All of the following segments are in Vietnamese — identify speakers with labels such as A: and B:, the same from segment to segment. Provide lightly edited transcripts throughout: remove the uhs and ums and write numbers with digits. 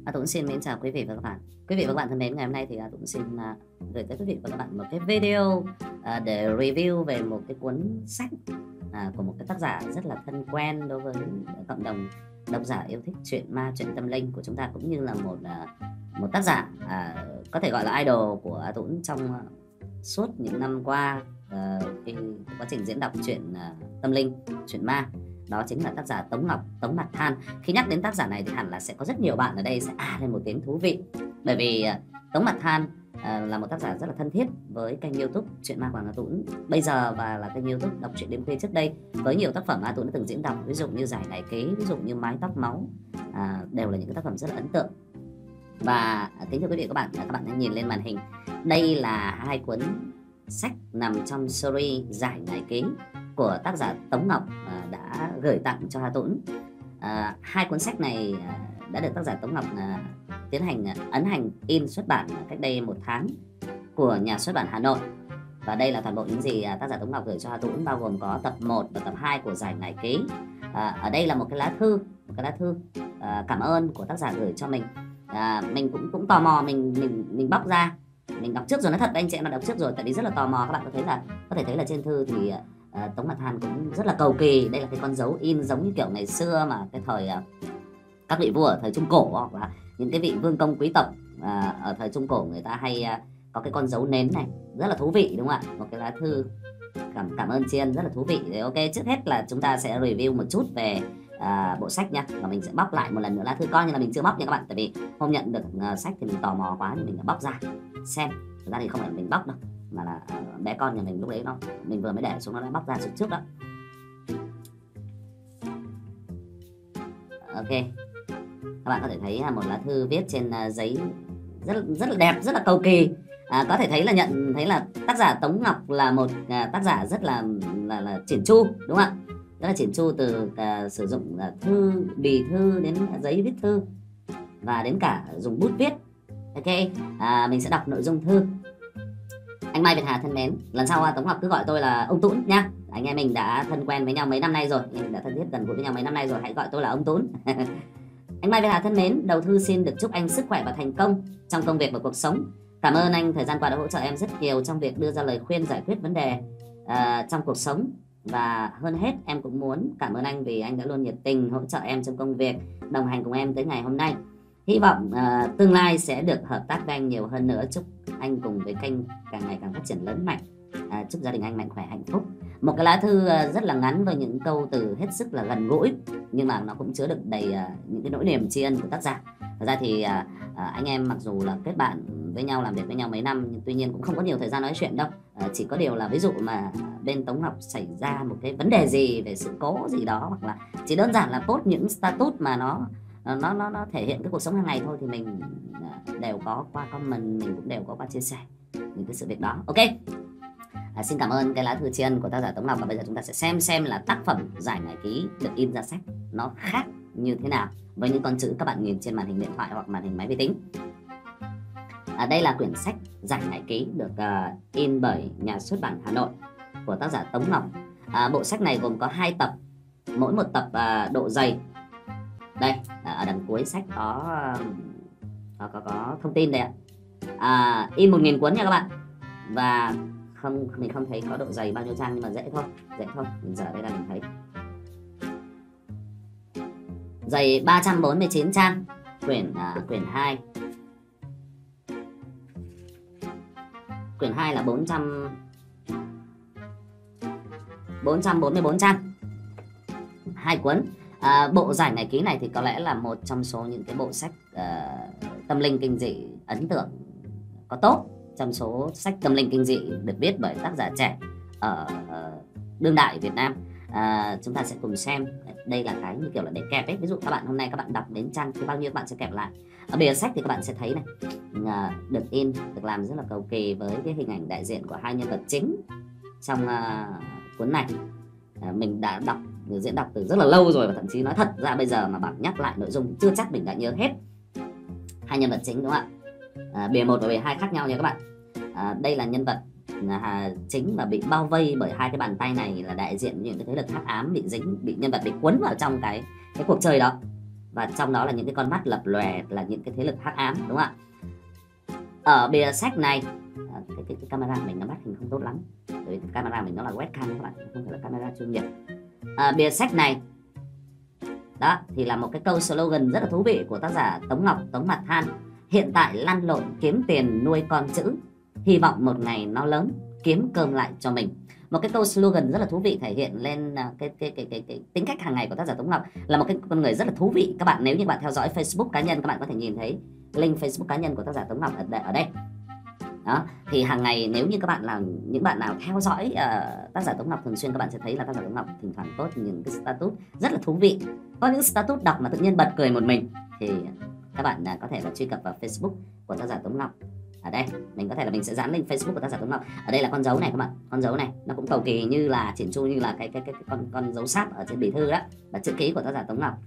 A: Tuấn xin mến chào quý vị và các bạn. Quý vị và các bạn thân mến, ngày hôm nay thì Tuấn xin gửi tới quý vị và các bạn một cái video để review về một cái cuốn sách của một cái tác giả rất là thân quen đối với cộng đồng độc giả yêu thích truyện ma, truyện tâm linh của chúng ta, cũng như là một tác giả có thể gọi là idol của Tuấn trong suốt những năm qua khi quá trình diễn đọc truyện tâm linh, truyện ma. Đó chính là tác giả Tống Ngọc, Tống Mặt Than. Khi nhắc đến tác giả này thì hẳn là sẽ có rất nhiều bạn ở đây sẽ lên một tiếng thú vị, bởi vì Tống Mặt Than là một tác giả rất là thân thiết với kênh YouTube Truyện Ma Quảng Tuấn bây giờ, và là kênh YouTube Đọc Truyện Đêm Khuya trước đây, với nhiều tác phẩm Tuấn đã từng diễn đọc, ví dụ như Giải Ngày Ký, ví dụ như Mái Tóc Máu, đều là những cái tác phẩm rất là ấn tượng. Và kính thưa quý vị và các bạn hãy nhìn lên màn hình, đây là hai cuốn sách nằm trong series Giải Ngày Ký của tác giả Tống Ngọc đã gửi tặng cho Hà Tuấn. Hai cuốn sách này đã được tác giả Tống Ngọc tiến hành ấn hành in xuất bản cách đây 1 tháng của nhà xuất bản Hà Nội. Và đây là toàn bộ những gì tác giả Tống Ngọc gửi cho Hà Tuấn, bao gồm có tập 1 và tập 2 của Giải Ngày Ký. Ở đây là một cái lá thư cảm ơn của tác giả gửi cho mình. Mình cũng tò mò, mình bóc ra, mình đọc trước rồi, nói thật với anh chị em là đọc trước rồi, tại vì rất là tò mò. Các bạn có thể thấy là trên thư thì Tống Mặt Than cũng rất là cầu kỳ. Đây là cái con dấu in giống như kiểu ngày xưa mà cái thời các vị vua ở thời Trung Cổ, hoặc là những cái vị vương công quý tộc ở thời Trung Cổ, người ta hay có cái con dấu nến này, rất là thú vị đúng không ạ? Một cái lá thư cảm ơn tri ân rất là thú vị. Đấy, ok, trước hết là chúng ta sẽ review một chút về bộ sách nha, và mình sẽ bóc lại một lần nữa lá thư, coi như là mình chưa bóc nha các bạn, tại vì hôm nhận được sách thì mình tò mò quá thì mình đã bóc ra xem. Thực ra thì không phải mình bóc đâu, mà là bé con nhà mình lúc đấy mình vừa mới để xuống, nó đã bóc ra trước đó. Ok, các bạn có thể thấy một lá thư viết trên giấy rất là đẹp, rất là cầu kỳ. Có thể thấy là nhận thấy là tác giả Tống Ngọc là một tác giả rất là chỉn chu, đúng không ạ? Rất là chỉn chu, từ sử dụng thư, bì thư đến giấy viết thư, và đến cả dùng bút viết. Ok, mình sẽ đọc nội dung thư. Anh Mai Việt Hà thân mến, lần sau Tống Ngọc cứ gọi tôi là ông Tuấn nhá. Anh em mình đã thân quen với nhau mấy năm nay rồi, mình đã thân thiết gần gũi với nhau mấy năm nay rồi, hãy gọi tôi là ông Tuấn. Anh Mai Việt Hà thân mến, đầu thư xin được chúc anh sức khỏe và thành công trong công việc và cuộc sống. Cảm ơn anh thời gian qua đã hỗ trợ em rất nhiều trong việc đưa ra lời khuyên giải quyết vấn đề trong cuộc sống. Và hơn hết em cũng muốn cảm ơn anh vì anh đã luôn nhiệt tình hỗ trợ em trong công việc, đồng hành cùng em tới ngày hôm nay. Hy vọng tương lai sẽ được hợp tác với anh nhiều hơn nữa. Chúc anh cùng với kênh càng ngày càng phát triển lớn mạnh. Chúc gia đình anh mạnh khỏe hạnh phúc. Một cái lá thư rất là ngắn với những câu từ hết sức là gần gũi, nhưng mà nó cũng chứa đựng đầy những cái nỗi niềm tri ân của tác giả. Thật ra thì anh em mặc dù là kết bạn với nhau, làm việc với nhau mấy năm, nhưng tuy nhiên cũng không có nhiều thời gian nói chuyện đâu. Chỉ có điều là ví dụ mà bên Tống Ngọc xảy ra một cái vấn đề gì về sự cố gì đó, hoặc là chỉ đơn giản là post những status mà nó thể hiện cái cuộc sống hàng ngày thôi, thì mình đều có qua comment, mình cũng đều có qua chia sẻ những cái sự việc đó. Ok, xin cảm ơn cái lá thư tri ân của tác giả Tống Ngọc. Và bây giờ chúng ta sẽ xem là tác phẩm Giải Ngày Ký được in ra sách nó khác như thế nào với những con chữ các bạn nhìn trên màn hình điện thoại hoặc màn hình máy vi tính. Đây là quyển sách Giải Ngày Ký được in bởi nhà xuất bản Hà Nội của tác giả Tống Ngọc. Bộ sách này gồm có 2 tập, mỗi một tập độ dày. Đây, ở đằng cuối sách có thông tin đây ạ. In 1000 cuốn nha các bạn. Và mình không thấy có độ dày bao nhiêu trang, nhưng mà dễ thôi. Mình giờ đây là mình thấy dày 349 trang, quyển 2. Quyển 2 là 444 trang, 2 cuốn. Bộ Giải Ngày Ký này thì có lẽ là một trong số những cái bộ sách tâm linh kinh dị ấn tượng, có tốt trong số sách tâm linh kinh dị được viết bởi tác giả trẻ ở đương đại Việt Nam. Chúng ta sẽ cùng xem. Đây là cái như kiểu là để kẹp ấy. Ví dụ hôm nay các bạn đọc đến trang thứ bao nhiêu, các bạn sẽ kẹp lại. Ở bìa sách thì các bạn sẽ thấy này, được in, được làm rất là cầu kỳ với cái hình ảnh đại diện của 2 nhân vật chính trong cuốn này. Mình đã diễn đọc từ rất là lâu rồi, và thậm chí nói thật ra bây giờ mà bảo nhắc lại nội dung chưa chắc mình đã nhớ hết 2 nhân vật chính, đúng không ạ? Bìa 1 và bìa 2 khác nhau nha các bạn. Đây là nhân vật chính mà bị bao vây bởi 2 cái bàn tay này, là đại diện những cái thế lực hắc ám, bị nhân vật bị cuốn vào trong cái cuộc chơi đó. và trong đó là những cái con mắt lập lòe, là những cái thế lực hắc ám, đúng không ạ? Ở bìa sách này, cái camera mình nó bắt hình không tốt lắm, bởi vì cái camera mình nó là webcam các bạn, không phải là camera chuyên nghiệp. Bìa sách này đó thì là một cái câu slogan rất là thú vị của tác giả Tống Ngọc, Tống Mặt Than. Hiện tại lăn lộn kiếm tiền nuôi con chữ, hy vọng một ngày nó lớn kiếm cơm lại cho mình. Một cái câu slogan rất là thú vị, thể hiện lên cái tính cách hàng ngày của tác giả Tống Ngọc, là một cái con người rất là thú vị. Các bạn nếu như bạn theo dõi Facebook cá nhân, các bạn có thể nhìn thấy link Facebook cá nhân của tác giả Tống Ngọc ở đây. Đó, thì hàng ngày nếu như các bạn là những bạn nào theo dõi tác giả Tống Ngọc thường xuyên, các bạn sẽ thấy là tác giả Tống Ngọc thỉnh thoảng post những cái status rất là thú vị. Có những status đọc mà tự nhiên bật cười một mình, thì các bạn có thể là truy cập vào Facebook của tác giả Tống Ngọc. Ở đây mình có thể là mình sẽ dán link Facebook của tác giả Tống Ngọc. Ở đây là con dấu này các bạn, con dấu này nó cũng cầu kỳ như là chỉn chu, như là cái con dấu sáp ở trên bì thư đó, và chữ ký của tác giả Tống Ngọc.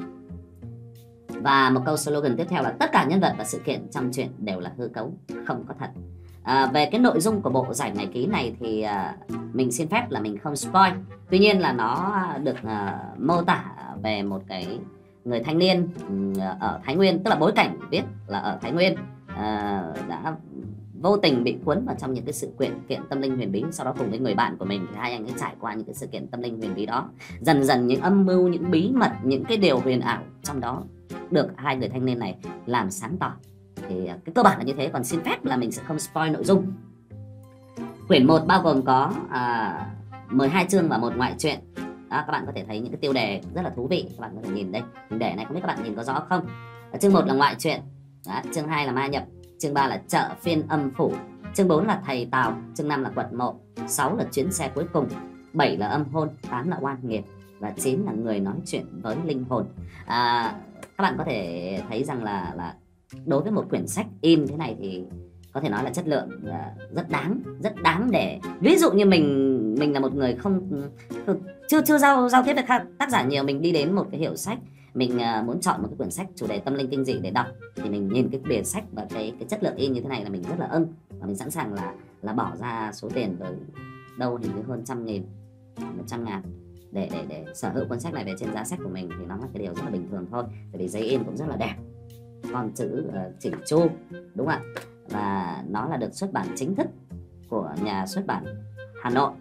A: Và một câu slogan tiếp theo là tất cả nhân vật và sự kiện trong truyện đều là hư cấu, không có thật. Về cái nội dung của bộ giải ngày ký này thì mình xin phép là mình không spoil. Tuy nhiên là nó được mô tả về một cái người thanh niên ở Thái Nguyên, tức là bối cảnh viết là ở Thái Nguyên, đã vô tình bị cuốn vào trong những cái sự kiện tâm linh huyền bí. Sau đó cùng với người bạn của mình thì hai anh ấy trải qua những cái sự kiện tâm linh huyền bí đó. Dần dần những âm mưu, những bí mật, những cái điều huyền ảo trong đó được hai người thanh niên này làm sáng tỏ. Thì cái cơ bản là như thế, còn xin phép là mình sẽ không spoil nội dung. Quyển 1 bao gồm có 12 chương và một ngoại truyện. Đó, các bạn có thể thấy những cái tiêu đề rất là thú vị. Các bạn có thể nhìn đây, tiêu đề này không biết các bạn nhìn có rõ không. Chương 1 là ngoại truyện, chương 2 là ma nhập, chương 3 là chợ phiên âm phủ, chương 4 là thầy Tào, chương 5 là quật mộ, 6 là chuyến xe cuối cùng, 7 là âm hôn, 8 là oan nghiệt và 9 là người nói chuyện với linh hồn. Các bạn có thể thấy rằng là đối với một quyển sách in thế này thì có thể nói là chất lượng rất đáng để, ví dụ như mình là một người chưa giao tiếp với tác giả nhiều, mình đi đến một cái hiệu sách, mình muốn chọn một cái quyển sách chủ đề tâm linh kinh dị để đọc, thì mình nhìn cái bìa sách và cái chất lượng in như thế này là mình rất là ưng, và mình sẵn sàng là bỏ ra số tiền tới đâu hình như hơn 100 ngàn để sở hữu cuốn sách này về trên giá sách của mình, thì nó là cái điều rất là bình thường thôi, tại vì giấy in cũng rất là đẹp, con chữ chỉnh chu, đúng không ạ? Và nó là được xuất bản chính thức của nhà xuất bản Hà Nội.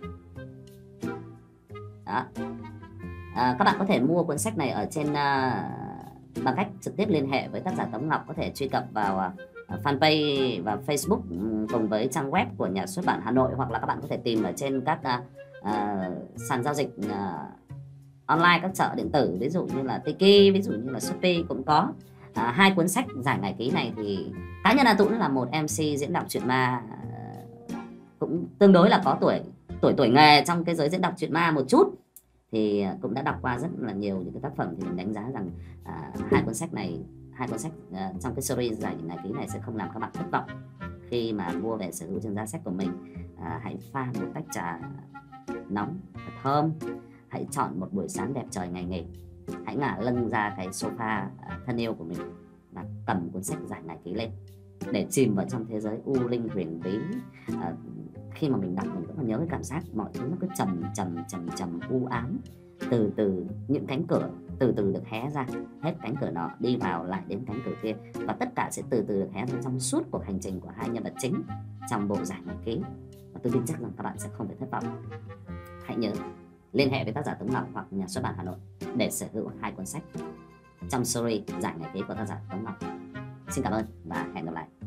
A: Đó. Các bạn có thể mua cuốn sách này ở trên bằng cách trực tiếp liên hệ với tác giả Tống Ngọc, có thể truy cập vào fanpage và Facebook cùng với trang web của nhà xuất bản Hà Nội, hoặc là các bạn có thể tìm ở trên các sàn giao dịch online, các chợ điện tử, ví dụ như là Tiki, ví dụ như là Shopee cũng có. Hai cuốn sách giải ngày ký này thì cá nhân là Tũng là một MC diễn đọc truyện ma cũng tương đối là có tuổi nghề trong cái giới diễn đọc truyện ma một chút, thì cũng đã đọc qua rất là nhiều những cái tác phẩm, thì mình đánh giá rằng hai cuốn sách trong cái series giải ngày ký này sẽ không làm các bạn thất vọng khi mà mua về sở hữu trên giá sách của mình. Hãy pha một tách trà nóng thật thơm, hãy chọn một buổi sáng đẹp trời ngày nghỉ, hãy ngả lưng ra cái sofa thân yêu của mình và cầm cuốn sách giải ngày ký lên để chìm vào trong thế giới u linh huyền bí. Khi mà mình đọc mình vẫn còn nhớ cái cảm giác mọi thứ nó cứ trầm u ám, từ từ những cánh cửa từ từ được hé ra, hết cánh cửa nọ đi vào lại đến cánh cửa kia, và tất cả sẽ từ từ được hé ra trong suốt cuộc hành trình của hai nhân vật chính trong bộ giải ngày ký, và tôi tin chắc rằng các bạn sẽ không phải thất vọng. Hãy nhớ liên hệ với tác giả Tống Ngọc hoặc nhà xuất bản Hà Nội để sở hữu hai cuốn sách trong series giải ngày ký của tác giả Tống Ngọc. Xin cảm ơn và hẹn gặp lại.